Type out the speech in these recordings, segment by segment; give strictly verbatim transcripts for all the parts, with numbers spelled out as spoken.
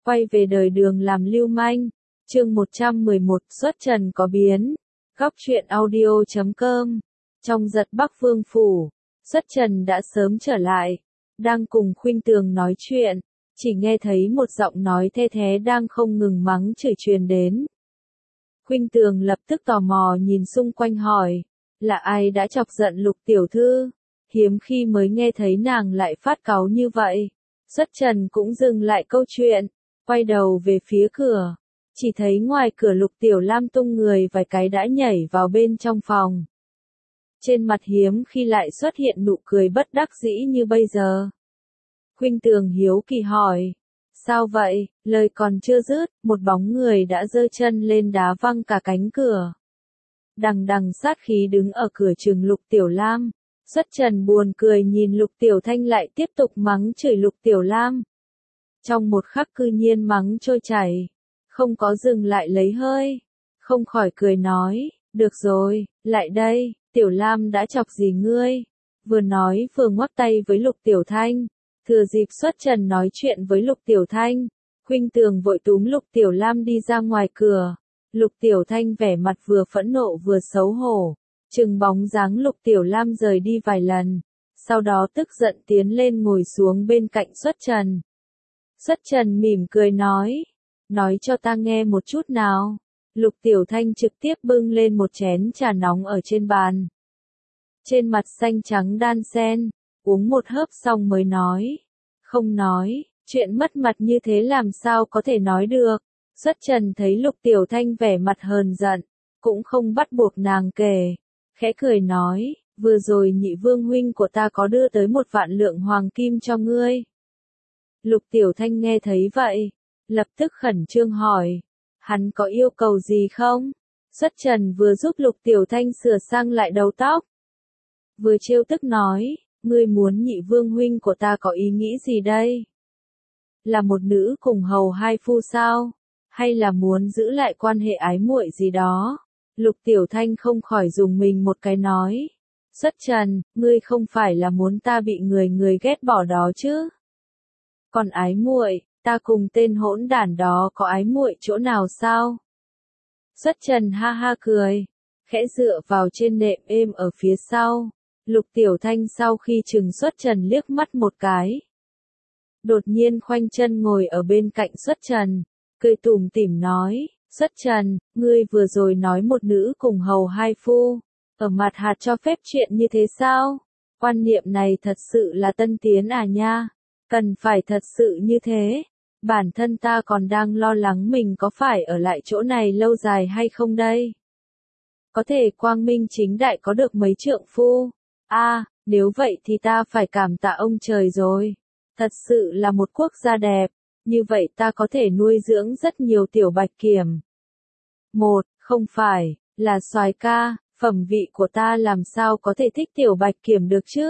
quay về đời đường làm lưu manh. Chương một trăm mười một xuất trần có biến. Góc truyện audio chấm com. Trong giật Bắc Vương phủ, xuất trần đã sớm trở lại, đang cùng Khuynh Tường nói chuyện, chỉ nghe thấy một giọng nói the thé đang không ngừng mắng chửi truyền đến. Khuynh Tường lập tức tò mò nhìn xung quanh hỏi, là ai đã chọc giận Lục tiểu thư? Hiếm khi mới nghe thấy nàng lại phát cáu như vậy. Xuất trần cũng dừng lại câu chuyện, quay đầu về phía cửa, chỉ thấy ngoài cửa Lục Tiểu Lam tung người vài cái đã nhảy vào bên trong phòng. Trên mặt hiếm khi lại xuất hiện nụ cười bất đắc dĩ như bây giờ. Khuynh Tường hiếu kỳ hỏi, sao vậy? Lời còn chưa dứt, một bóng người đã giơ chân lên đá văng cả cánh cửa. Đằng đằng sát khí đứng ở cửa chừng Lục Tiểu Lam. Xuất trần buồn cười nhìn Lục Tiểu Thanh lại tiếp tục mắng chửi Lục Tiểu Lam. Trong một khắc cư nhiên mắng trôi chảy, không có dừng lại lấy hơi, không khỏi cười nói, được rồi, lại đây, Tiểu Lam đã chọc gì ngươi? Vừa nói vừa ngoắc tay với Lục Tiểu Thanh, thừa dịp xuất trần nói chuyện với Lục Tiểu Thanh, Khuynh Tường vội túm Lục Tiểu Lam đi ra ngoài cửa. Lục Tiểu Thanh vẻ mặt vừa phẫn nộ vừa xấu hổ, chừng bóng dáng Lục Tiểu Lam rời đi vài lần, sau đó tức giận tiến lên ngồi xuống bên cạnh xuất trần. Xuất trần mỉm cười nói, nói cho ta nghe một chút nào. Lục Tiểu Thanh trực tiếp bưng lên một chén trà nóng ở trên bàn. Trên mặt xanh trắng đan xen, uống một hớp xong mới nói. Không nói, chuyện mất mặt như thế làm sao có thể nói được. Xuất trần thấy Lục Tiểu Thanh vẻ mặt hờn giận, cũng không bắt buộc nàng kể. Khẽ cười nói, vừa rồi nhị vương huynh của ta có đưa tới một vạn lượng hoàng kim cho ngươi. Lục Tiểu Thanh nghe thấy vậy, lập tức khẩn trương hỏi, hắn có yêu cầu gì không? Xuất trần vừa giúp Lục Tiểu Thanh sửa sang lại đầu tóc, vừa trêu tức nói, ngươi muốn nhị vương huynh của ta có ý nghĩ gì đây? Là một nữ cùng hầu hai phu sao? Hay là muốn giữ lại quan hệ ái muội gì đó? Lục Tiểu Thanh không khỏi dùng mình một cái nói, xuất trần, ngươi không phải là muốn ta bị người người ghét bỏ đó chứ? Còn ái muội, ta cùng tên hỗn đản đó có ái muội chỗ nào sao? Xuất trần ha ha cười, khẽ dựa vào trên nệm êm ở phía sau. Lục Tiểu Thanh sau khi chừng xuất trần liếc mắt một cái, đột nhiên khoanh chân ngồi ở bên cạnh xuất trần, cười tủm tỉm nói, xuất trần, ngươi vừa rồi nói một nữ cùng hầu hai phu, ở mặt hạt cho phép chuyện như thế sao? Quan niệm này thật sự là tân tiến à nha, cần phải thật sự như thế. Bản thân ta còn đang lo lắng mình có phải ở lại chỗ này lâu dài hay không đây. Có thể quang minh chính đại có được mấy trượng phu. A, à, nếu vậy thì ta phải cảm tạ ông trời rồi. Thật sự là một quốc gia đẹp, như vậy ta có thể nuôi dưỡng rất nhiều tiểu bạch kiểm. Một, không phải, là soái ca, phẩm vị của ta làm sao có thể thích tiểu bạch kiểm được chứ?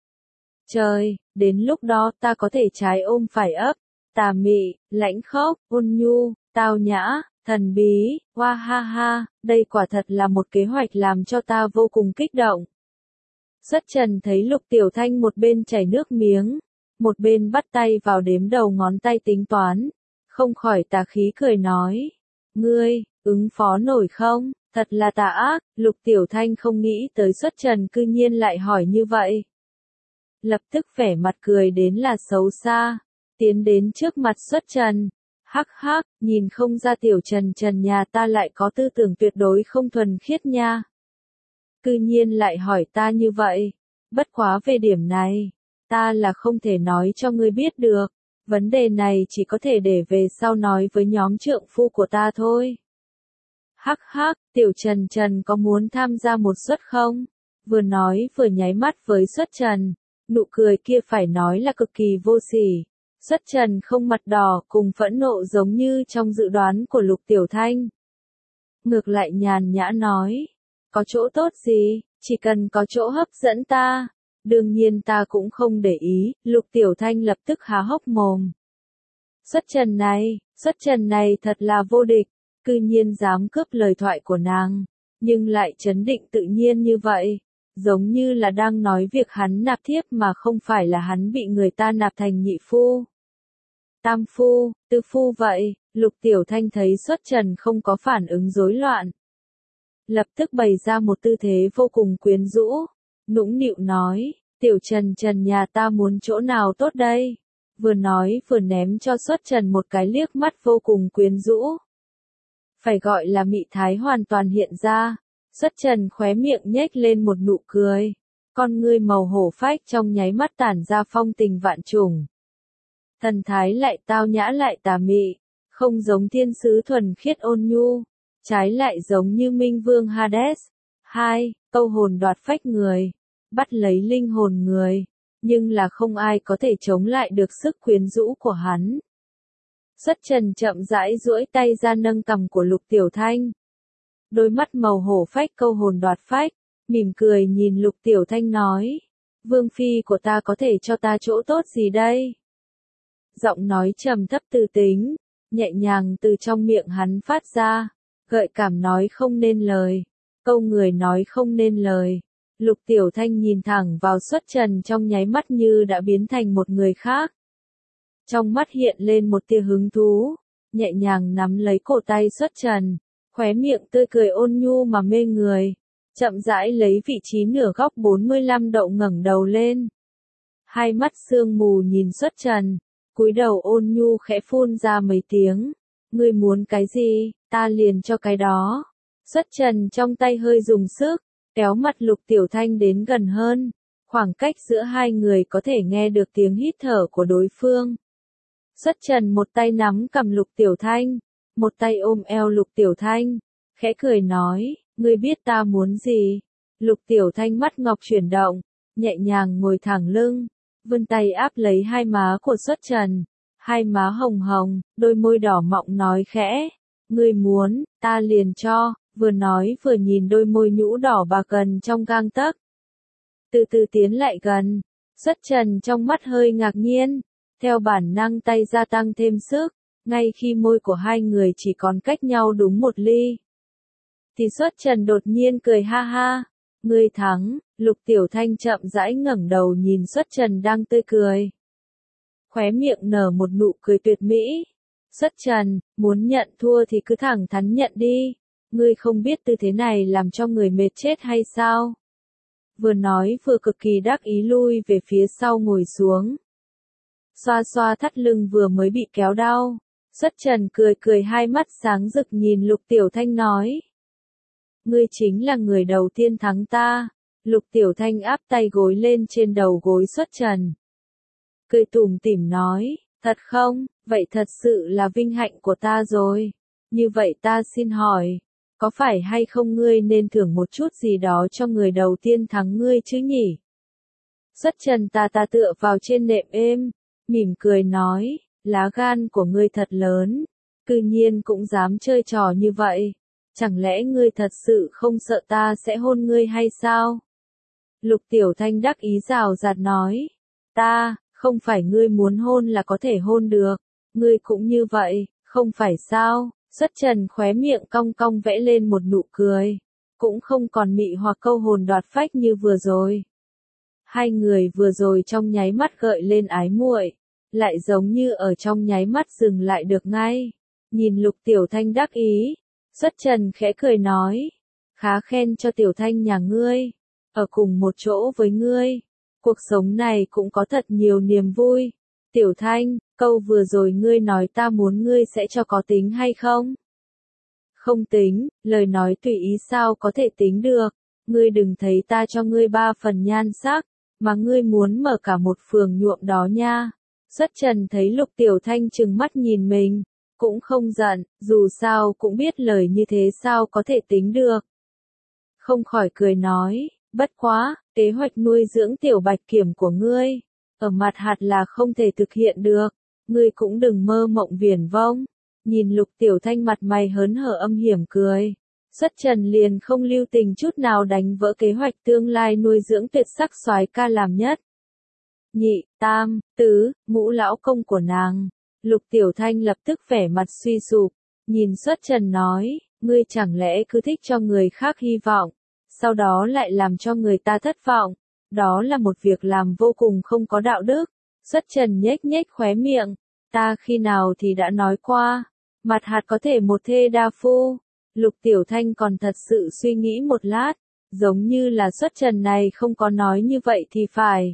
Trời, đến lúc đó ta có thể trái ôm phải ấp, tà mị, lãnh khốc, ôn nhu, tao nhã, thần bí, hoa ha ha, đây quả thật là một kế hoạch làm cho ta vô cùng kích động. Xuất trần thấy Lục Tiểu Thanh một bên chảy nước miếng, một bên bắt tay vào đếm đầu ngón tay tính toán, không khỏi tà khí cười nói, ngươi, ứng phó nổi không? Thật là tà ác. Lục Tiểu Thanh không nghĩ tới xuất trần cư nhiên lại hỏi như vậy. Lập tức vẻ mặt cười đến là xấu xa, tiến đến trước mặt xuất trần, hắc hắc, nhìn không ra tiểu trần trần nhà ta lại có tư tưởng tuyệt đối không thuần khiết nha. Cư nhiên lại hỏi ta như vậy, bất quá về điểm này, ta là không thể nói cho ngươi biết được, vấn đề này chỉ có thể để về sau nói với nhóm trượng phu của ta thôi. Hắc hắc, tiểu trần trần có muốn tham gia một suất không? Vừa nói vừa nháy mắt với xuất trần, nụ cười kia phải nói là cực kỳ vô sỉ. Xuất trần không mặt đỏ cùng phẫn nộ giống như trong dự đoán của Lục Tiểu Thanh. Ngược lại nhàn nhã nói, có chỗ tốt gì, chỉ cần có chỗ hấp dẫn ta, đương nhiên ta cũng không để ý. Lục Tiểu Thanh lập tức há hốc mồm. Xuất trần này, xuất trần này thật là vô địch, cư nhiên dám cướp lời thoại của nàng, nhưng lại trấn định tự nhiên như vậy, giống như là đang nói việc hắn nạp thiếp mà không phải là hắn bị người ta nạp thành nhị phu. tam phu, tứ phu vậy, Lục Tiểu Thanh thấy Xuất Trần không có phản ứng rối loạn. Lập tức bày ra một tư thế vô cùng quyến rũ, nũng nịu nói, Tiểu Trần Trần nhà ta muốn chỗ nào tốt đây? Vừa nói vừa ném cho Xuất Trần một cái liếc mắt vô cùng quyến rũ. Phải gọi là mị thái hoàn toàn hiện ra, Xuất Trần khóe miệng nhếch lên một nụ cười, con ngươi màu hổ phách trong nháy mắt tản ra phong tình vạn trùng. Thần thái lại tao nhã lại tà mị, không giống thiên sứ thuần khiết ôn nhu, trái lại giống như minh vương Hades. Hai, câu hồn đoạt phách người, bắt lấy linh hồn người, nhưng là không ai có thể chống lại được sức quyến rũ của hắn. Xuất Trần chậm rãi duỗi tay ra nâng cằm của Lục Tiểu Thanh. Đôi mắt màu hổ phách câu hồn đoạt phách, mỉm cười nhìn Lục Tiểu Thanh nói, vương phi của ta có thể cho ta chỗ tốt gì đây? Giọng nói trầm thấp từ tính, nhẹ nhàng từ trong miệng hắn phát ra, gợi cảm nói không nên lời, câu người nói không nên lời. Lục Tiểu Thanh nhìn thẳng vào Xuất Trần trong nháy mắt như đã biến thành một người khác. Trong mắt hiện lên một tia hứng thú, nhẹ nhàng nắm lấy cổ tay Xuất Trần, khóe miệng tươi cười ôn nhu mà mê người, chậm rãi lấy vị trí nửa góc bốn mươi lăm độ ngẩng đầu lên. Hai mắt sương mù nhìn Xuất Trần, cúi đầu ôn nhu khẽ phun ra mấy tiếng, ngươi muốn cái gì, ta liền cho cái đó. Xuất Trần trong tay hơi dùng sức, kéo mặt Lục Tiểu Thanh đến gần hơn, khoảng cách giữa hai người có thể nghe được tiếng hít thở của đối phương. Xuất Trần một tay nắm cầm Lục Tiểu Thanh, một tay ôm eo Lục Tiểu Thanh, khẽ cười nói, ngươi biết ta muốn gì? Lục Tiểu Thanh mắt ngọc chuyển động, nhẹ nhàng ngồi thẳng lưng, vươn tay áp lấy hai má của Xuất Trần, hai má hồng hồng, đôi môi đỏ mọng nói khẽ, ngươi muốn, ta liền cho, vừa nói vừa nhìn đôi môi nhũ đỏ bà gần trong gang tấc. Từ từ tiến lại gần, Xuất Trần trong mắt hơi ngạc nhiên, theo bản năng tay gia tăng thêm sức, ngay khi môi của hai người chỉ còn cách nhau đúng một ly. Thì Xuất Trần đột nhiên cười ha ha, ngươi thắng. Lục Tiểu Thanh chậm rãi ngẩng đầu nhìn Xuất Trần đang tươi cười. Khóe miệng nở một nụ cười tuyệt mỹ. Xuất Trần, muốn nhận thua thì cứ thẳng thắn nhận đi. Ngươi không biết tư thế này làm cho người mệt chết hay sao? Vừa nói vừa cực kỳ đắc ý lui về phía sau ngồi xuống. Xoa xoa thắt lưng vừa mới bị kéo đau. Xuất Trần cười cười hai mắt sáng rực nhìn Lục Tiểu Thanh nói. Ngươi chính là người đầu tiên thắng ta. Lục Tiểu Thanh áp tay gối lên trên đầu gối Xuất Trần. Cười tủm tỉm nói, thật không, vậy thật sự là vinh hạnh của ta rồi. Như vậy ta xin hỏi, có phải hay không ngươi nên thưởng một chút gì đó cho người đầu tiên thắng ngươi chứ nhỉ? Xuất Trần ta ta tựa vào trên nệm êm, mỉm cười nói, lá gan của ngươi thật lớn, cư nhiên cũng dám chơi trò như vậy. Chẳng lẽ ngươi thật sự không sợ ta sẽ hôn ngươi hay sao? Lục Tiểu Thanh đắc ý rào rạt nói, ta, không phải ngươi muốn hôn là có thể hôn được, ngươi cũng như vậy, không phải sao? Xuất Trần khóe miệng cong cong vẽ lên một nụ cười, cũng không còn mị hoặc câu hồn đoạt phách như vừa rồi. Hai người vừa rồi trong nháy mắt gợi lên ái muội, lại giống như ở trong nháy mắt dừng lại được ngay. Nhìn Lục Tiểu Thanh đắc ý, Xuất Trần khẽ cười nói, khá khen cho Tiểu Thanh nhà ngươi, ở cùng một chỗ với ngươi, cuộc sống này cũng có thật nhiều niềm vui. Tiểu Thanh, câu vừa rồi ngươi nói ta muốn ngươi sẽ cho có tính hay không? Không tính, lời nói tùy ý sao có thể tính được, ngươi đừng thấy ta cho ngươi ba phần nhan sắc, mà ngươi muốn mở cả một phường nhuộm đó nha. Xuất Trần thấy Lục Tiểu Thanh trừng mắt nhìn mình, cũng không giận, dù sao cũng biết lời như thế sao có thể tính được. Không khỏi cười nói, bất quá, kế hoạch nuôi dưỡng tiểu bạch kiểm của ngươi, ở mặt hạt là không thể thực hiện được, ngươi cũng đừng mơ mộng viển vông. Nhìn Lục Tiểu Thanh mặt mày hớn hở âm hiểm cười, Xuất Trần liền không lưu tình chút nào đánh vỡ kế hoạch tương lai nuôi dưỡng tuyệt sắc soái ca làm nhất. Nhị, tam, tứ, ngũ lão công của nàng. Lục Tiểu Thanh lập tức vẻ mặt suy sụp, nhìn Xuất Trần nói, ngươi chẳng lẽ cứ thích cho người khác hy vọng, sau đó lại làm cho người ta thất vọng, đó là một việc làm vô cùng không có đạo đức. Xuất Trần nhếch nhếch khóe miệng, Ta khi nào thì đã nói qua, Mặt Hạt có thể một thê đa phu. Lục Tiểu Thanh còn thật sự suy nghĩ một lát, giống như là Xuất Trần này không có nói như vậy thì phải.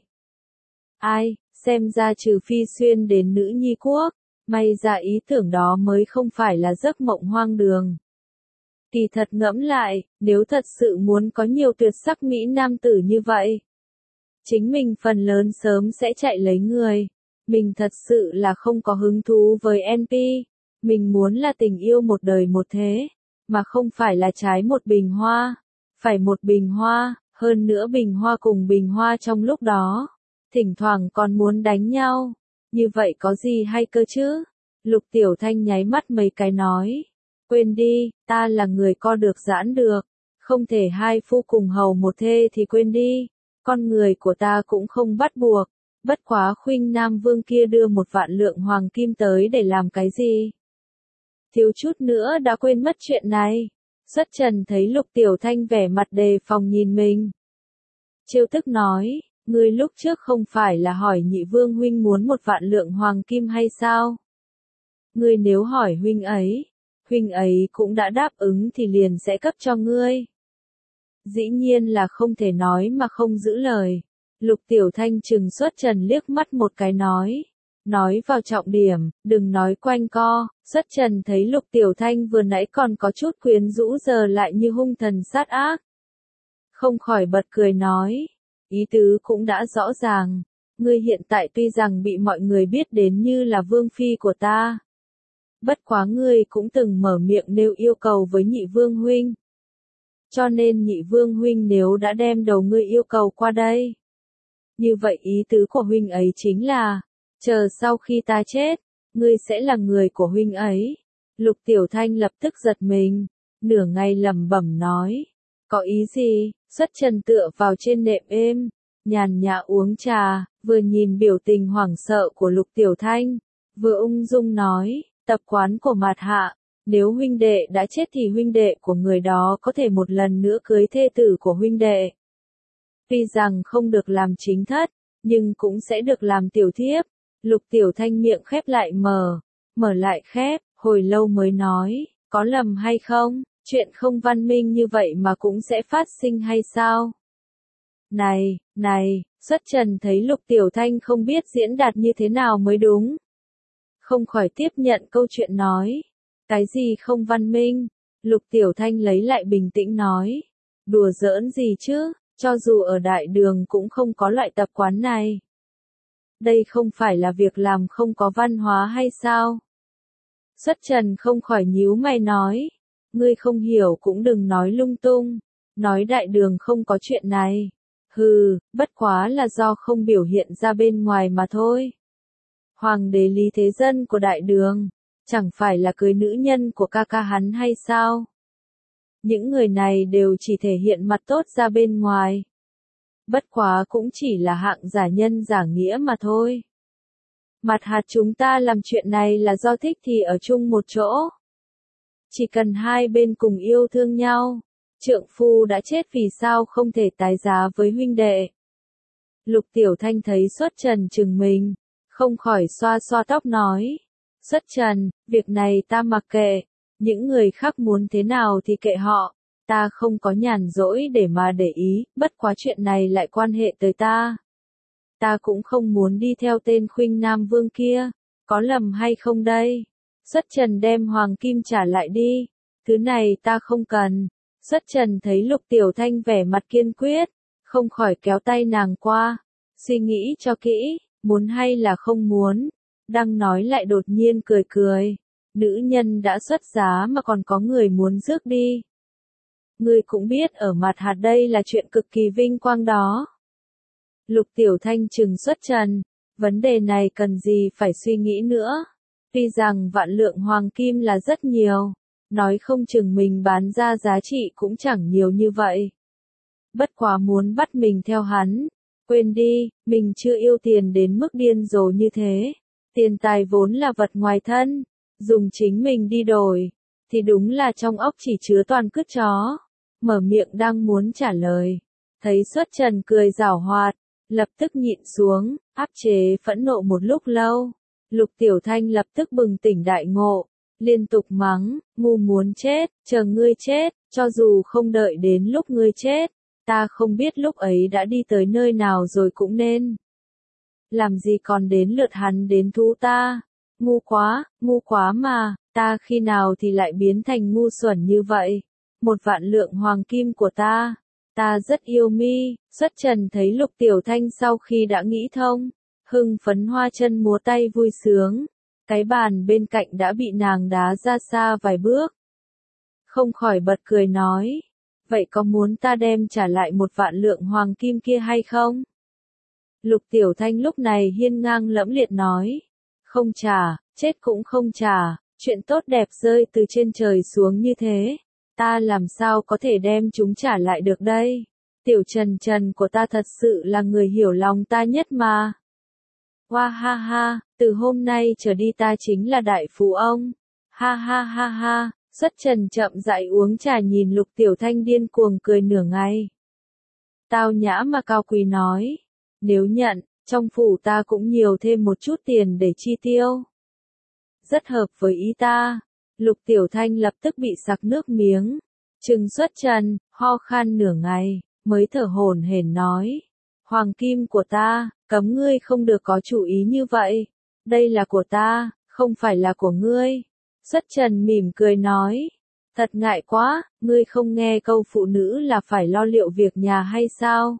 Ai, xem ra trừ Phi Xuyên đến nữ nhi quốc, may ra ý tưởng đó mới không phải là giấc mộng hoang đường. Kỳ thật ngẫm lại, nếu thật sự muốn có nhiều tuyệt sắc mỹ nam tử như vậy, chính mình phần lớn sớm sẽ chạy lấy người. Mình thật sự là không có hứng thú với en pê, mình muốn là tình yêu một đời một thế, mà không phải là trái một bình hoa. Phải một bình hoa, hơn nữa bình hoa cùng bình hoa trong lúc đó, thỉnh thoảng còn muốn đánh nhau. Như vậy có gì hay cơ chứ? Lục Tiểu Thanh nháy mắt mấy cái nói. Quên đi, ta là người co được giãn được, không thể hai phu cùng hầu một thê thì quên đi. Con người của ta cũng không bắt buộc, bất quá Khuynh Nam Vương kia đưa một vạn lượng hoàng kim tới để làm cái gì? Thiếu chút nữa đã quên mất chuyện này. Xuất Trần thấy Lục Tiểu Thanh vẻ mặt đề phòng nhìn mình. Trêu tức nói, ngươi lúc trước không phải là hỏi nhị vương huynh muốn một vạn lượng hoàng kim hay sao? Ngươi nếu hỏi huynh ấy, huynh ấy cũng đã đáp ứng thì liền sẽ cấp cho ngươi. Dĩ nhiên là không thể nói mà không giữ lời. Lục Tiểu Thanh trừng Xuất Trần liếc mắt một cái nói. Nói vào trọng điểm, đừng nói quanh co. Xuất Trần thấy Lục Tiểu Thanh vừa nãy còn có chút quyến rũ giờ lại như hung thần sát ác. Không khỏi bật cười nói. Ý tứ cũng đã rõ ràng. Ngươi hiện tại tuy rằng bị mọi người biết đến như là vương phi của ta. Bất quá ngươi cũng từng mở miệng nêu yêu cầu với nhị vương huynh. Cho nên nhị vương huynh nếu đã đem đầu ngươi yêu cầu qua đây. Như vậy ý tứ của huynh ấy chính là, chờ sau khi ta chết, ngươi sẽ là người của huynh ấy. Lục Tiểu Thanh lập tức giật mình, nửa ngày lẩm bẩm nói, có ý gì? Xuất Trần tựa vào trên nệm êm, nhàn nhã uống trà, vừa nhìn biểu tình hoảng sợ của Lục Tiểu Thanh, vừa ung dung nói, tập quán của Mạt Hạ, nếu huynh đệ đã chết thì huynh đệ của người đó có thể một lần nữa cưới thê tử của huynh đệ. Tuy rằng không được làm chính thất, nhưng cũng sẽ được làm tiểu thiếp. Lục Tiểu Thanh miệng khép lại mở, mở lại khép, hồi lâu mới nói, có lầm hay không, chuyện không văn minh như vậy mà cũng sẽ phát sinh hay sao? Này, này, Xuất Trần thấy Lục Tiểu Thanh không biết diễn đạt như thế nào mới đúng. Không khỏi tiếp nhận câu chuyện nói, cái gì không văn minh? Lục Tiểu Thanh lấy lại bình tĩnh nói, đùa giỡn gì chứ, cho dù ở đại đường cũng không có loại tập quán này. Đây không phải là việc làm không có văn hóa hay sao? Xuất Trần không khỏi nhíu mày nói, ngươi không hiểu cũng đừng nói lung tung, nói đại đường không có chuyện này. Hừ, bất quá là do không biểu hiện ra bên ngoài mà thôi. Hoàng đế Lý Thế Dân của đại đường, chẳng phải là cưới nữ nhân của ca ca hắn hay sao? Những người này đều chỉ thể hiện mặt tốt ra bên ngoài. Bất quá cũng chỉ là hạng giả nhân giả nghĩa mà thôi. Mặt Hạt chúng ta làm chuyện này là do thích thì ở chung một chỗ. Chỉ cần hai bên cùng yêu thương nhau, trượng phu đã chết vì sao không thể tái giá với huynh đệ. Lục Tiểu Thanh thấy Xuất Trần chừng mình, không khỏi xoa xoa tóc nói. Xuất Trần, việc này ta mặc kệ, những người khác muốn thế nào thì kệ họ, ta không có nhàn rỗi để mà để ý, bất quá chuyện này lại quan hệ tới ta. Ta cũng không muốn đi theo tên Khuynh Nam Vương kia, có lầm hay không đây? Xuất Trần đem hoàng kim trả lại đi, thứ này ta không cần. Xuất Trần thấy Lục Tiểu Thanh vẻ mặt kiên quyết, không khỏi kéo tay nàng qua, suy nghĩ cho kỹ, muốn hay là không muốn. Đang nói lại đột nhiên cười cười, nữ nhân đã xuất giá mà còn có người muốn rước đi. Ngươi cũng biết ở Mặt Hạt đây là chuyện cực kỳ vinh quang đó. Lục Tiểu Thanh trừng Xuất Trần, vấn đề này cần gì phải suy nghĩ nữa. Tuy rằng vạn lượng hoàng kim là rất nhiều, nói không chừng mình bán ra giá trị cũng chẳng nhiều như vậy. Bất quá muốn bắt mình theo hắn, quên đi, mình chưa yêu tiền đến mức điên rồ như thế. Tiền tài vốn là vật ngoài thân, dùng chính mình đi đổi, thì đúng là trong óc chỉ chứa toàn cứt chó. Mở miệng đang muốn trả lời, thấy Xuất Trần cười giảo hoạt, lập tức nhịn xuống, áp chế phẫn nộ một lúc lâu, Lục Tiểu Thanh lập tức bừng tỉnh đại ngộ, liên tục mắng, ngu muốn chết, chờ ngươi chết, cho dù không đợi đến lúc ngươi chết, ta không biết lúc ấy đã đi tới nơi nào rồi cũng nên. Làm gì còn đến lượt hắn đến thú ta, ngu quá, ngu quá mà, ta khi nào thì lại biến thành ngu xuẩn như vậy, một vạn lượng hoàng kim của ta, ta rất yêu mi. Xuất Trần thấy Lục Tiểu Thanh sau khi đã nghĩ thông, hưng phấn hoa chân múa tay vui sướng, cái bàn bên cạnh đã bị nàng đá ra xa vài bước. Không khỏi bật cười nói, vậy có muốn ta đem trả lại một vạn lượng hoàng kim kia hay không? Lục Tiểu Thanh lúc này hiên ngang lẫm liệt nói, không trả, chết cũng không trả, chuyện tốt đẹp rơi từ trên trời xuống như thế, ta làm sao có thể đem chúng trả lại được đây? Tiểu Trần Trần của ta thật sự là người hiểu lòng ta nhất mà. Hoa ha ha, từ hôm nay trở đi ta chính là đại phú ông. Ha ha ha ha, Xuất Trần chậm rãi uống trà nhìn Lục Tiểu Thanh điên cuồng cười nửa ngày. Tao nhã mà cao quý nói, nếu nhận, trong phủ ta cũng nhiều thêm một chút tiền để chi tiêu. Rất hợp với ý ta. Lục Tiểu Thanh lập tức bị sặc nước miếng. Trừng Xuất Trần, ho khan nửa ngày, mới thở hổn hển nói. Hoàng kim của ta, cấm ngươi không được có chủ ý như vậy. Đây là của ta, không phải là của ngươi. Xuất Trần mỉm cười nói. Thật ngại quá, ngươi không nghe câu phụ nữ là phải lo liệu việc nhà hay sao?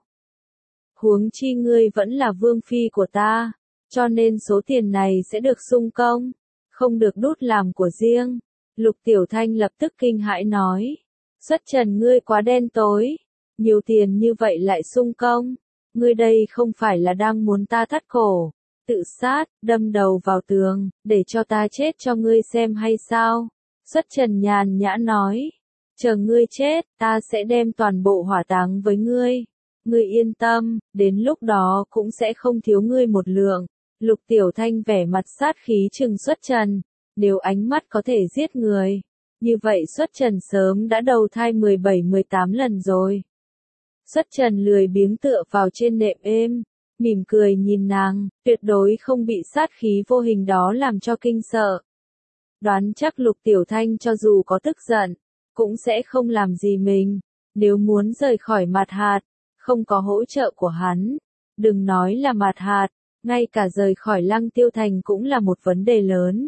Huống chi ngươi vẫn là vương phi của ta, cho nên số tiền này sẽ được sung công, không được đút làm của riêng. Lục Tiểu Thanh lập tức kinh hãi nói. Xuất Trần ngươi quá đen tối, nhiều tiền như vậy lại sung công, ngươi đây không phải là đang muốn ta thắt cổ, tự sát, đâm đầu vào tường, để cho ta chết cho ngươi xem hay sao? Xuất Trần nhàn nhã nói, chờ ngươi chết, ta sẽ đem toàn bộ hỏa táng với ngươi. Ngươi yên tâm, đến lúc đó cũng sẽ không thiếu ngươi một lượng. Lục Tiểu Thanh vẻ mặt sát khí trừng Xuất Trần, nếu ánh mắt có thể giết người, như vậy Xuất Trần sớm đã đầu thai mười bảy mười tám lần rồi. Xuất Trần lười biếng tựa vào trên nệm êm, mỉm cười nhìn nàng, tuyệt đối không bị sát khí vô hình đó làm cho kinh sợ. Đoán chắc Lục Tiểu Thanh cho dù có tức giận, cũng sẽ không làm gì mình, nếu muốn rời khỏi Mạt Hạt, không có hỗ trợ của hắn, đừng nói là Mạt Hạt, ngay cả rời khỏi Lăng Tiêu Thành cũng là một vấn đề lớn.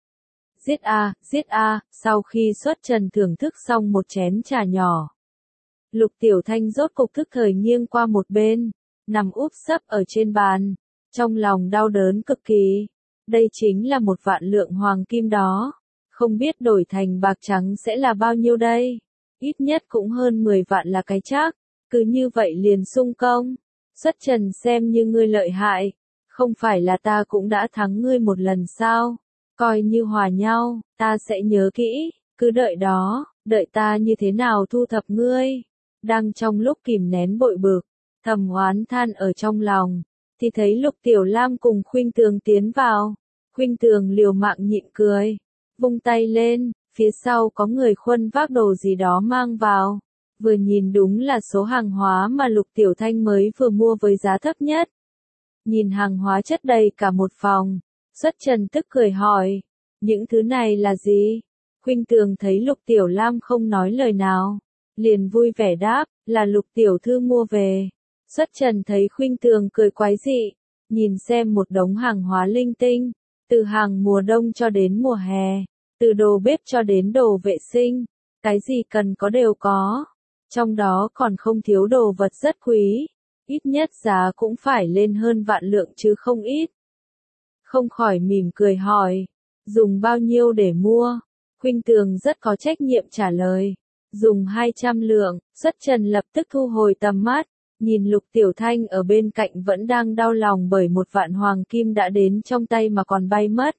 Giết a, giết a, sau khi Xuất Trần thưởng thức xong một chén trà nhỏ, Lục Tiểu Thanh rốt cục thức thời nghiêng qua một bên, nằm úp sấp ở trên bàn, trong lòng đau đớn cực kỳ. Đây chính là một vạn lượng hoàng kim đó, không biết đổi thành bạc trắng sẽ là bao nhiêu đây, ít nhất cũng hơn mười vạn là cái chắc, cứ như vậy liền sung công. Xuất Trần xem như ngươi lợi hại, không phải là ta cũng đã thắng ngươi một lần sao, coi như hòa nhau, ta sẽ nhớ kỹ, cứ đợi đó, đợi ta như thế nào thu thập ngươi. Đang trong lúc kìm nén bội bực, thầm oán than ở trong lòng, thì thấy Lục Tiểu Lam cùng Khuynh Tường tiến vào. Khuynh Tường liều mạng nhịn cười, vung tay lên, phía sau có người khuân vác đồ gì đó mang vào. Vừa nhìn đúng là số hàng hóa mà Lục Tiểu Thanh mới vừa mua với giá thấp nhất. Nhìn hàng hóa chất đầy cả một phòng, Xuất Trần tức cười hỏi, những thứ này là gì? Khuynh Tường thấy Lục Tiểu Lam không nói lời nào, liền vui vẻ đáp, là Lục Tiểu Thư mua về. Xuất Trần thấy Khuynh Tường cười quái dị, nhìn xem một đống hàng hóa linh tinh, từ hàng mùa đông cho đến mùa hè, từ đồ bếp cho đến đồ vệ sinh, cái gì cần có đều có, trong đó còn không thiếu đồ vật rất quý, ít nhất giá cũng phải lên hơn vạn lượng chứ không ít. Không khỏi mỉm cười hỏi, dùng bao nhiêu để mua? Khuynh Tường rất có trách nhiệm trả lời, dùng hai trăm lượng. Xuất Trần lập tức thu hồi tầm mắt, nhìn Lục Tiểu Thanh ở bên cạnh vẫn đang đau lòng bởi một vạn hoàng kim đã đến trong tay mà còn bay mất.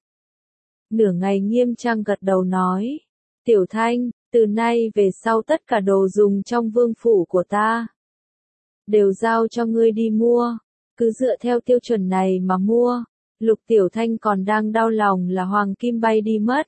Nửa ngày nghiêm trang gật đầu nói, Tiểu Thanh, từ nay về sau tất cả đồ dùng trong vương phủ của ta, đều giao cho ngươi đi mua, cứ dựa theo tiêu chuẩn này mà mua. Lục Tiểu Thanh còn đang đau lòng là hoàng kim bay đi mất,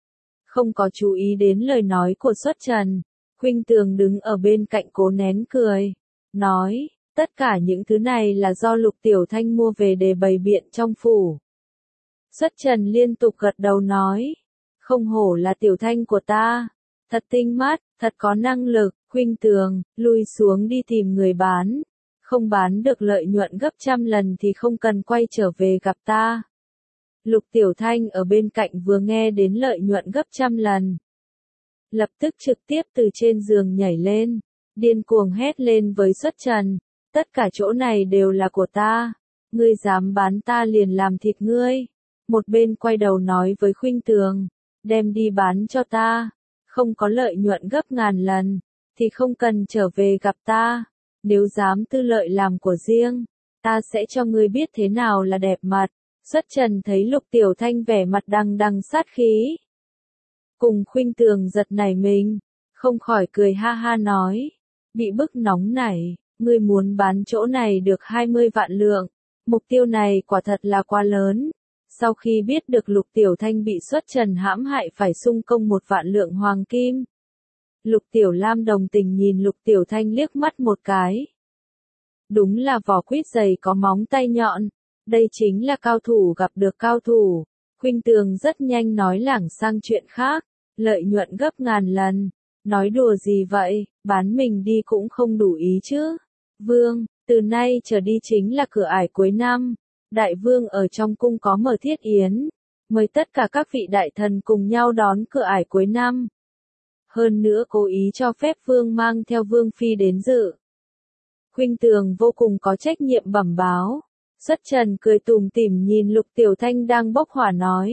không có chú ý đến lời nói của Xuất Trần. Khuynh Tường đứng ở bên cạnh cố nén cười, nói, tất cả những thứ này là do Lục Tiểu Thanh mua về để bày biện trong phủ. Xuất Trần liên tục gật đầu nói. Không hổ là tiểu thanh của ta. Thật tinh mắt, thật có năng lực, Khuynh Tường, lui xuống đi tìm người bán. Không bán được lợi nhuận gấp trăm lần thì không cần quay trở về gặp ta. Lục Tiểu Thanh ở bên cạnh vừa nghe đến lợi nhuận gấp trăm lần. Lập tức trực tiếp từ trên giường nhảy lên, điên cuồng hét lên với Xuất Trần. Tất cả chỗ này đều là của ta. Ngươi dám bán ta liền làm thịt ngươi. Một bên quay đầu nói với Khuynh Tường. Đem đi bán cho ta. Không có lợi nhuận gấp ngàn lần. Thì không cần trở về gặp ta. Nếu dám tư lợi làm của riêng. Ta sẽ cho ngươi biết thế nào là đẹp mặt. Xuất Trần thấy Lục Tiểu Thanh vẻ mặt đằng đằng sát khí. Cùng Khuynh Tường giật nảy mình. Không khỏi cười ha ha nói. Bị bức nóng nảy. Ngươi muốn bán chỗ này được hai mươi vạn lượng. Mục tiêu này quả thật là quá lớn. Sau khi biết được Lục Tiểu Thanh bị Xuất Trần hãm hại phải sung công một vạn lượng hoàng kim. Lục Tiểu Lam đồng tình nhìn Lục Tiểu Thanh liếc mắt một cái. Đúng là vỏ quýt dày có móng tay nhọn. Đây chính là cao thủ gặp được cao thủ. Khuynh Tường rất nhanh nói lảng sang chuyện khác. Lợi nhuận gấp ngàn lần. Nói đùa gì vậy, bán mình đi cũng không đủ ý chứ. Vương, từ nay trở đi chính là cửa ải cuối năm. Đại vương ở trong cung có mở thiết yến. Mời tất cả các vị đại thần cùng nhau đón cửa ải cuối năm. Hơn nữa cố ý cho phép vương mang theo vương phi đến dự. Khuynh Tường vô cùng có trách nhiệm bẩm báo. Xuất Trần cười tủm tỉm nhìn Lục Tiểu Thanh đang bốc hỏa nói.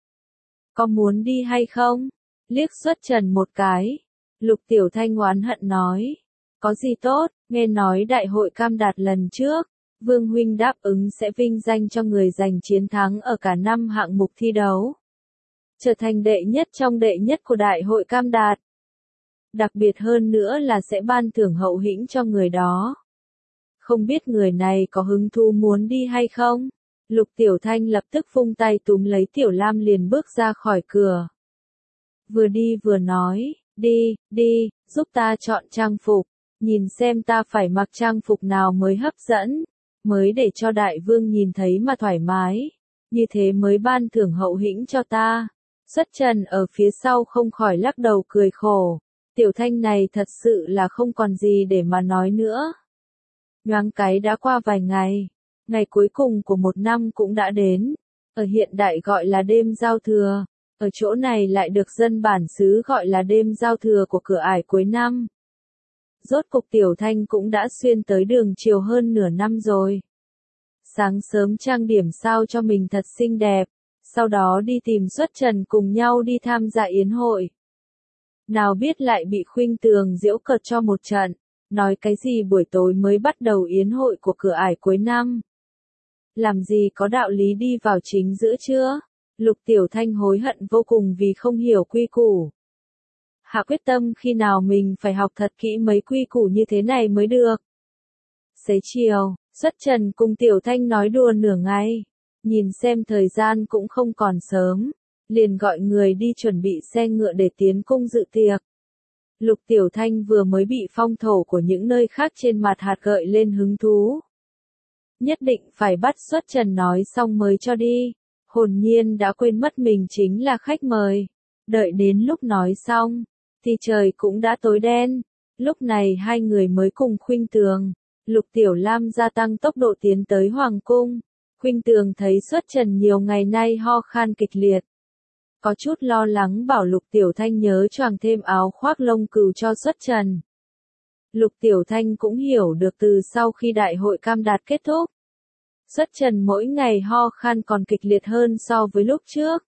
Có muốn đi hay không? Liếc Xuất Trần một cái. Lục Tiểu Thanh oán hận nói. Có gì tốt, nghe nói đại hội Cam Đạt lần trước. Vương huynh đáp ứng sẽ vinh danh cho người giành chiến thắng ở cả năm hạng mục thi đấu. Trở thành đệ nhất trong đệ nhất của đại hội Cam Đạt. Đặc biệt hơn nữa là sẽ ban thưởng hậu hĩnh cho người đó. Không biết người này có hứng thú muốn đi hay không? Lục Tiểu Thanh lập tức vung tay túm lấy Tiểu Lam liền bước ra khỏi cửa. Vừa đi vừa nói, đi, đi, giúp ta chọn trang phục. Nhìn xem ta phải mặc trang phục nào mới hấp dẫn. Mới để cho đại vương nhìn thấy mà thoải mái. Như thế mới ban thưởng hậu hĩnh cho ta. Xuất Trần ở phía sau không khỏi lắc đầu cười khổ. Tiểu Thanh này thật sự là không còn gì để mà nói nữa. Nhoáng cái đã qua vài ngày. Ngày cuối cùng của một năm cũng đã đến. Ở hiện đại gọi là đêm giao thừa. Ở chỗ này lại được dân bản xứ gọi là đêm giao thừa của cửa ải cuối năm. Rốt cục Tiểu Thanh cũng đã xuyên tới đường chiều hơn nửa năm rồi. Sáng sớm trang điểm sao cho mình thật xinh đẹp. Sau đó đi tìm Xuất Trần cùng nhau đi tham gia yến hội. Nào biết lại bị Khuynh Tường giễu cợt cho một trận. Nói cái gì buổi tối mới bắt đầu yến hội của cửa ải cuối năm. Làm gì có đạo lý đi vào chính giữa chưa? Lục Tiểu Thanh hối hận vô cùng vì không hiểu quy củ. Hạ quyết tâm khi nào mình phải học thật kỹ mấy quy củ như thế này mới được. Xế chiều, Xuất Trần cùng Tiểu Thanh nói đùa nửa ngày. Nhìn xem thời gian cũng không còn sớm. Liền gọi người đi chuẩn bị xe ngựa để tiến cung dự tiệc. Lục Tiểu Thanh vừa mới bị phong thổ của những nơi khác trên mặt hạt gợi lên hứng thú. Nhất định phải bắt Xuất Trần nói xong mới cho đi. Hồn nhiên đã quên mất mình chính là khách mời. Đợi đến lúc nói xong, thì trời cũng đã tối đen. Lúc này hai người mới cùng Khuynh Tường, Lục Tiểu Lam gia tăng tốc độ tiến tới Hoàng cung. Khuynh Tường thấy Xuất Trần nhiều ngày nay ho khan kịch liệt. Có chút lo lắng bảo Lục Tiểu Thanh nhớ choàng thêm áo khoác lông cừu cho Xuất Trần. Lục Tiểu Thanh cũng hiểu được từ sau khi đại hội Cam Đạt kết thúc. Xuất Trần mỗi ngày ho khan còn kịch liệt hơn so với lúc trước.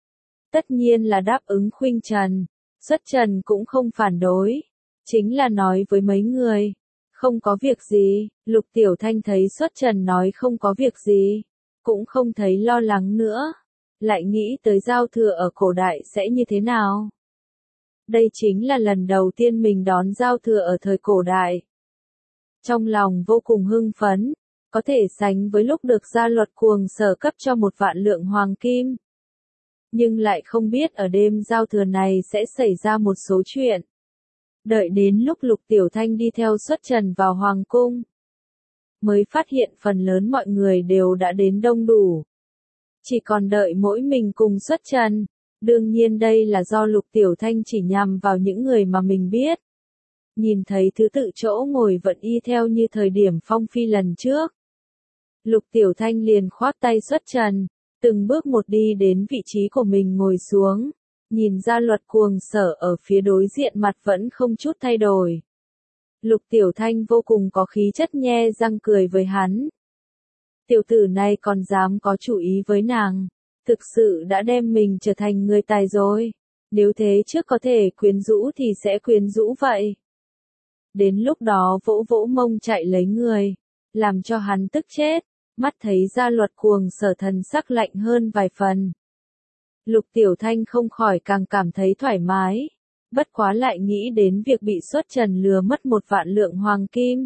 Tất nhiên là đáp ứng Khuynh Trần. Xuất Trần cũng không phản đối. Chính là nói với mấy người. Không có việc gì. Lục Tiểu Thanh thấy Xuất Trần nói không có việc gì. Cũng không thấy lo lắng nữa. Lại nghĩ tới giao thừa ở cổ đại sẽ như thế nào. Đây chính là lần đầu tiên mình đón giao thừa ở thời cổ đại. Trong lòng vô cùng hưng phấn. Có thể sánh với lúc được gia luật cuồng sở cấp cho một vạn lượng hoàng kim. Nhưng lại không biết ở đêm giao thừa này sẽ xảy ra một số chuyện. Đợi đến lúc Lục Tiểu Thanh đi theo Xuất Trần vào hoàng cung. Mới phát hiện phần lớn mọi người đều đã đến đông đủ. Chỉ còn đợi mỗi mình cùng xuất trần. Đương nhiên đây là do Lục Tiểu Thanh chỉ nhằm vào những người mà mình biết. Nhìn thấy thứ tự chỗ ngồi vẫn y theo như thời điểm Phong Phi lần trước. Lục Tiểu Thanh liền khoác tay xuất trần, từng bước một đi đến vị trí của mình ngồi xuống, nhìn Gia Luật Cuồng Sở ở phía đối diện mặt vẫn không chút thay đổi. Lục Tiểu Thanh vô cùng có khí chất nhe răng cười với hắn. Tiểu tử này còn dám có chủ ý với nàng, thực sự đã đem mình trở thành người tài rồi, nếu thế trước có thể quyến rũ thì sẽ quyến rũ vậy. Đến lúc đó vỗ vỗ mông chạy lấy người, làm cho hắn tức chết, mắt thấy Gia Luật Cuồng Sở thần sắc lạnh hơn vài phần. Lục Tiểu Thanh không khỏi càng cảm thấy thoải mái, bất quá lại nghĩ đến việc bị xuất trần lừa mất một vạn lượng hoàng kim.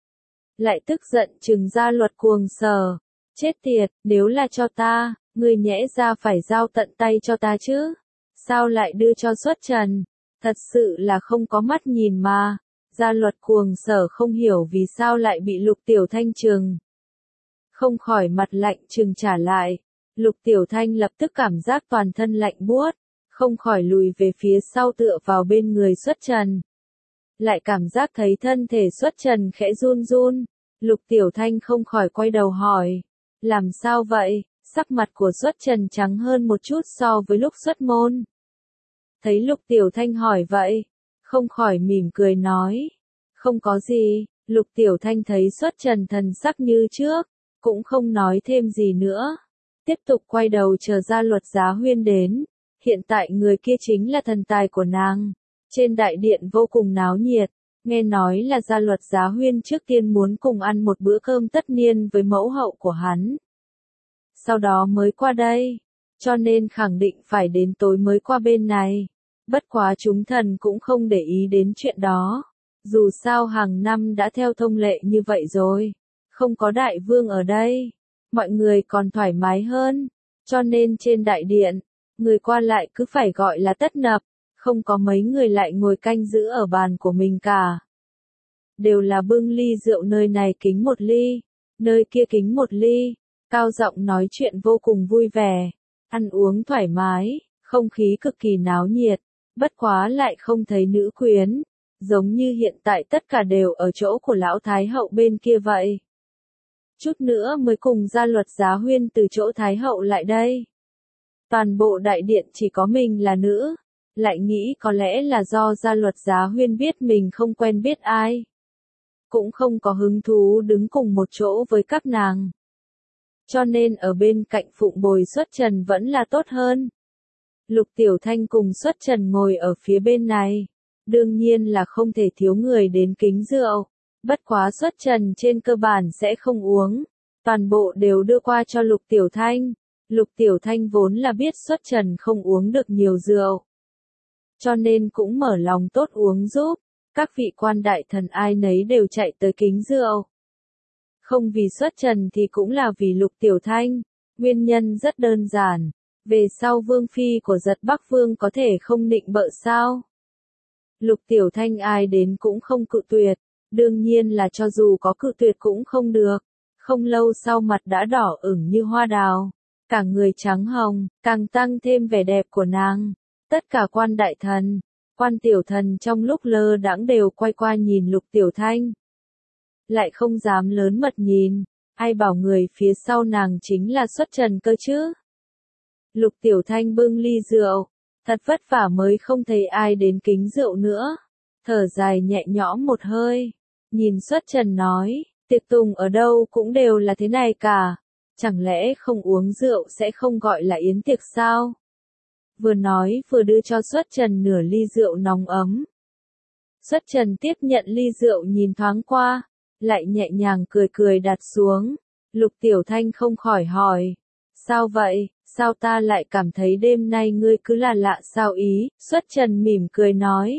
Lại tức giận trừng Gia Luật Cuồng Sở, chết tiệt, nếu là cho ta, ngươi nhẽ ra phải giao tận tay cho ta chứ, sao lại đưa cho xuất trần, thật sự là không có mắt nhìn mà. Gia Luật Cuồng Sở không hiểu vì sao lại bị Lục Tiểu Thanh trừng. Không khỏi mặt lạnh trừng trả lại. Lục Tiểu Thanh lập tức cảm giác toàn thân lạnh buốt, không khỏi lùi về phía sau tựa vào bên người xuất trần. Lại cảm giác thấy thân thể xuất trần khẽ run run. Lục Tiểu Thanh không khỏi quay đầu hỏi. Làm sao vậy? Sắc mặt của xuất trần trắng hơn một chút so với lúc xuất môn. Thấy Lục Tiểu Thanh hỏi vậy, không khỏi mỉm cười nói. Không có gì, Lục Tiểu Thanh thấy xuất trần thần sắc như trước, cũng không nói thêm gì nữa. Tiếp tục quay đầu chờ Gia Luật Giá Huyên đến. Hiện tại người kia chính là thần tài của nàng. Trên đại điện vô cùng náo nhiệt. Nghe nói là Gia Luật Giá Huyên trước tiên muốn cùng ăn một bữa cơm tất niên với mẫu hậu của hắn. Sau đó mới qua đây. Cho nên khẳng định phải đến tối mới qua bên này. Bất quá chúng thần cũng không để ý đến chuyện đó. Dù sao hàng năm đã theo thông lệ như vậy rồi. Không có đại vương ở đây. Mọi người còn thoải mái hơn. Cho nên trên đại điện, người qua lại cứ phải gọi là tất nập. Không có mấy người lại ngồi canh giữ ở bàn của mình cả. Đều là bưng ly rượu nơi này kính một ly, nơi kia kính một ly. Cao giọng nói chuyện vô cùng vui vẻ. Ăn uống thoải mái, không khí cực kỳ náo nhiệt. Bất quá lại không thấy nữ quyến. Giống như hiện tại tất cả đều ở chỗ của lão Thái Hậu bên kia vậy. Chút nữa mới cùng Gia Luật Giá Huyên từ chỗ Thái Hậu lại đây. Toàn bộ đại điện chỉ có mình là nữ. Lại nghĩ có lẽ là do Gia Luật Giá Huyên biết mình không quen biết ai. Cũng không có hứng thú đứng cùng một chỗ với các nàng. Cho nên ở bên cạnh Phụng Bồi xuất trần vẫn là tốt hơn. Lục Tiểu Thanh cùng xuất trần ngồi ở phía bên này. Đương nhiên là không thể thiếu người đến kính rượu. Bất quá xuất trần trên cơ bản sẽ không uống. Toàn bộ đều đưa qua cho Lục Tiểu Thanh. Lục Tiểu Thanh vốn là biết xuất trần không uống được nhiều rượu. Cho nên cũng mở lòng tốt uống giúp. Các vị quan đại thần ai nấy đều chạy tới kính rượu. Không vì xuất trần thì cũng là vì Lục Tiểu Thanh. Nguyên nhân rất đơn giản. Về sau vương phi của Giật Bắc Vương có thể không nịnh bợ sao? Lục Tiểu Thanh ai đến cũng không cự tuyệt. Đương nhiên là cho dù có cự tuyệt cũng không được. Không lâu sau mặt đã đỏ ửng như hoa đào. Cả người trắng hồng, càng tăng thêm vẻ đẹp của nàng. Tất cả quan đại thần, quan tiểu thần trong lúc lơ đãng đều quay qua nhìn Lục Tiểu Thanh. Lại không dám lớn mật nhìn, ai bảo người phía sau nàng chính là xuất trần cơ chứ. Lục Tiểu Thanh bưng ly rượu, thật vất vả mới không thấy ai đến kính rượu nữa. Thở dài nhẹ nhõm một hơi, nhìn xuất trần nói, tiệc tùng ở đâu cũng đều là thế này cả. Chẳng lẽ không uống rượu sẽ không gọi là yến tiệc sao? Vừa nói vừa đưa cho xuất trần nửa ly rượu nóng ấm. Xuất trần tiếp nhận ly rượu nhìn thoáng qua, lại nhẹ nhàng cười cười đặt xuống. Lục Tiểu Thanh không khỏi hỏi, sao vậy, sao ta lại cảm thấy đêm nay ngươi cứ là lạ sao ý? Xuất trần mỉm cười nói,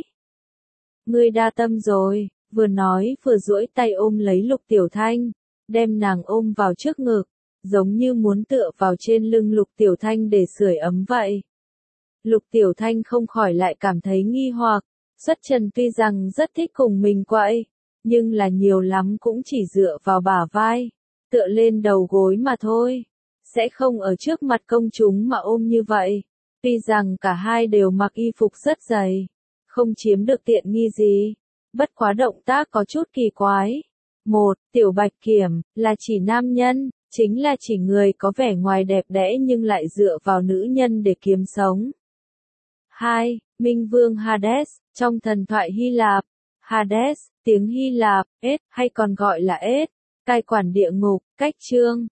ngươi đa tâm rồi. Vừa nói vừa duỗi tay ôm lấy Lục Tiểu Thanh, đem nàng ôm vào trước ngực, giống như muốn tựa vào trên lưng Lục Tiểu Thanh để sưởi ấm vậy. Lục Tiểu Thanh không khỏi lại cảm thấy nghi hoặc, xuất trần tuy rằng rất thích cùng mình quậy, nhưng là nhiều lắm cũng chỉ dựa vào bả vai, tựa lên đầu gối mà thôi. sẽ không ở trước mặt công chúng mà ôm như vậy. Tuy rằng cả hai đều mặc y phục rất dày, không chiếm được tiện nghi gì. Bất quá động tác có chút kỳ quái. Một, Tiểu Bạch Kiểm, là chỉ nam nhân, chính là chỉ người có vẻ ngoài đẹp đẽ nhưng lại dựa vào nữ nhân để kiếm sống. Hai, Minh Vương Hades, trong thần thoại Hy Lạp, Hades, tiếng Hy Lạp, Ết, hay còn gọi là Ết, cai quản địa ngục, cách chương.